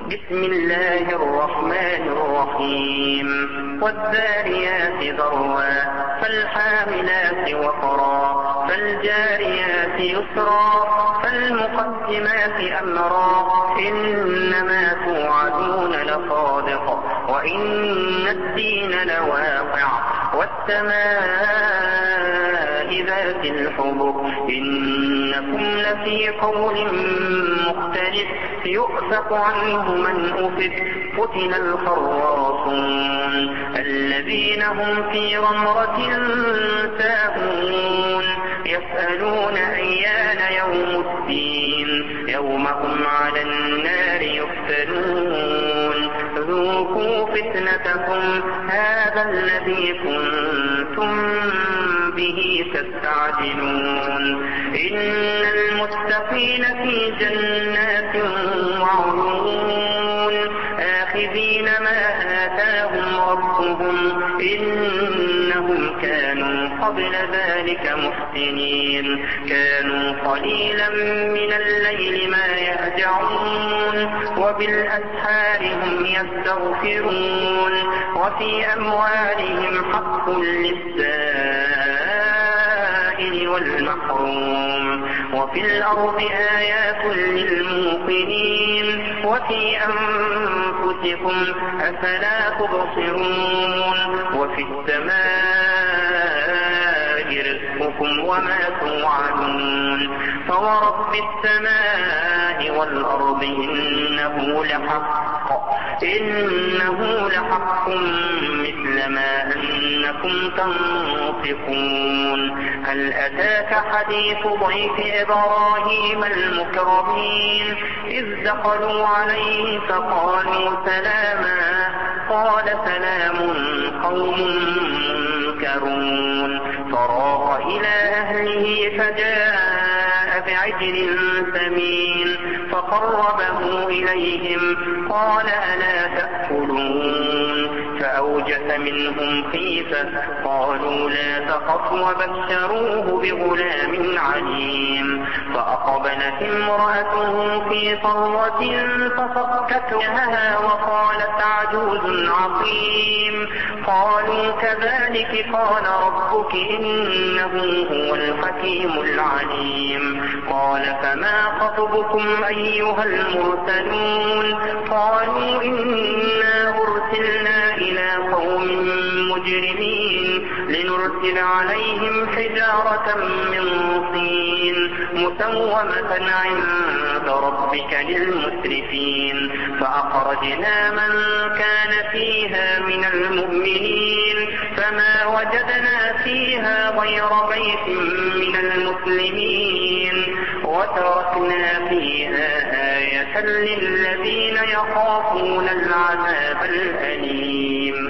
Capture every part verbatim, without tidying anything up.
بسم الله الرحمن الرحيم والذاريات ذروا فالحاملات وقرا فالجاريات يسرا فالمقدمات أمرا إنما توعدون لصادق وإن الدين لواقع والسماء ذات الحبك إنكم لفي قول مختلف يؤفك عنه من أفك قتل الخراصون الذين هم في غمرة ساهون يسألون أيان يوم الدين يوم هم على النار يفتنون ذوقوا فتنتكم هذا الذي كنتم به تستعجلون إن المتقين في جنات وعيون آخذين ما آتاهم ربهم إنهم كانوا قبل ذلك محسنين كانوا قليلا من الليل ما يهجعون وبالأسحار هم يستغفرون وفي أموالهم حق للسائل والمحروم وفي الأرض آيات للموقنين وفي أنفسكم أفلا تبصرون وفي السماء رزقكم وما توعدون فورب السماء والأرض إنه لحق إنه لحق مثل ما أنكم تنطقون هل أتاك حديث ضيف إبراهيم المكرمين إذ دخلوا عليه فقالوا سلاما قال سلام قوم منكرون فراغ إلى أهله فجاء بعجل سمين فقربه إليهم قال ألا تأكلون فأوجس منهم خيفة قالوا لا تخف وبشروه بغلام عليم فأقبلت امرأته في صرة فصكت وجهها وقالت عجوز عقيم قالوا كذلك قال ربك إنه هو الحكيم العليم قال فما خطبكم أيها المرسلون قالوا إنا أرسلنا إلى قوم مجرمين لنرسل عليهم حجارة من طين مسومة عند ربك للمسرفين فأخرجنا من كان فيها من المؤمنين فما وجدنا فيها غير بيت من المسلمين وتركنا فيها آية للذين يخافون العذاب الأليم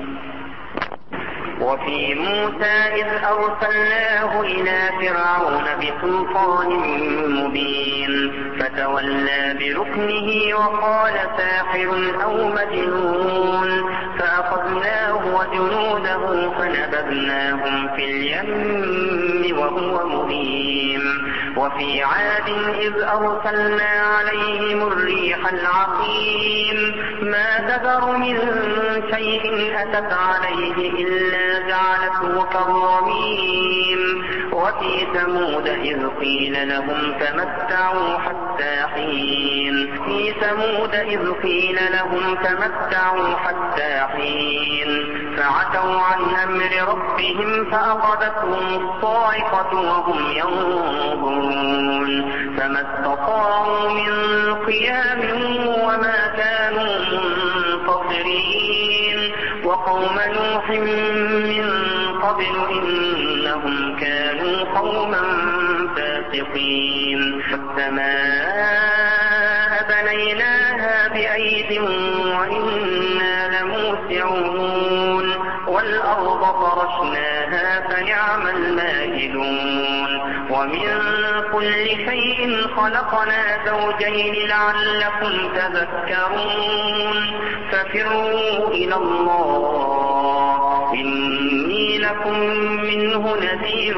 وفي موسى إذ أرسلناه إلى فرعون بسلطان مبين فتولى بركنه وقال ساحر أو مجنون فأخذناه وجنوده فنبذناهم في اليم وهو مهيم وفي عاد إذ أرسلنا عليهم الريح العقيم ما تذر من شيء أتت عليه إلا جعلته كالرميم وفي ثمود إذ قيل لهم تمتعوا حتى حين في ثمود إذ قيل لهم تمتعوا حتى حين فعتوا عن أمر ربهم فأخذتهم الصاعقة وهم ينظرون فما استطاعوا من قيام وما كانوا منتصرين وقوم نوح من قبل إنهم كانوا قوما فاسقين والسماء بنيناها بأيد وإنا لموسعون والأرض فرشناها فنعم الماهدون ومن كل شيء خلقنا زوجين لعلكم تذكرون ففروا إلى الله إني لكم منه نذير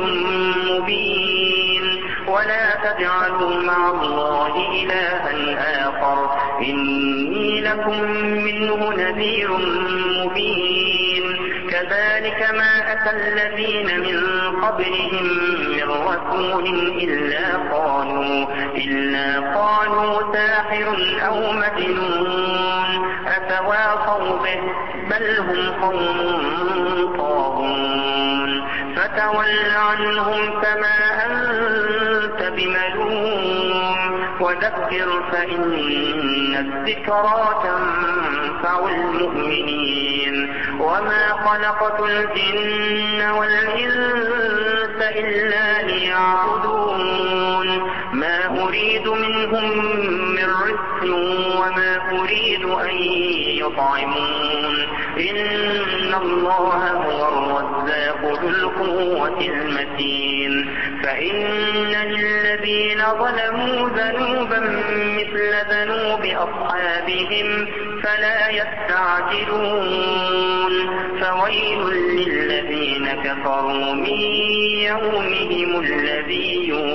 مبين ولا تجعلوا مع الله إلها آخر إني لكم منه نذير مبين كذلك ما أتى الذين من قبلهم من رسول إلا قالوا, إلا قالوا ساحر أو مجنون أتواصوا به بل هم قوم طاغون فتول عنهم فما أنت بملوم وذكر فإن الذكرى تنفع المؤمنين وما خلقت الجن والإنس إلا ليعبدون ما أريد منهم من رزق وما أريد أن يطعمون إن الله هو الرزاق ذو القوة المتين فإن للذين ظلموا ذنوبا مثل ذنوب أصحابهم فلا يستعجلون فويل للذين كفروا من يومهم الذي يوم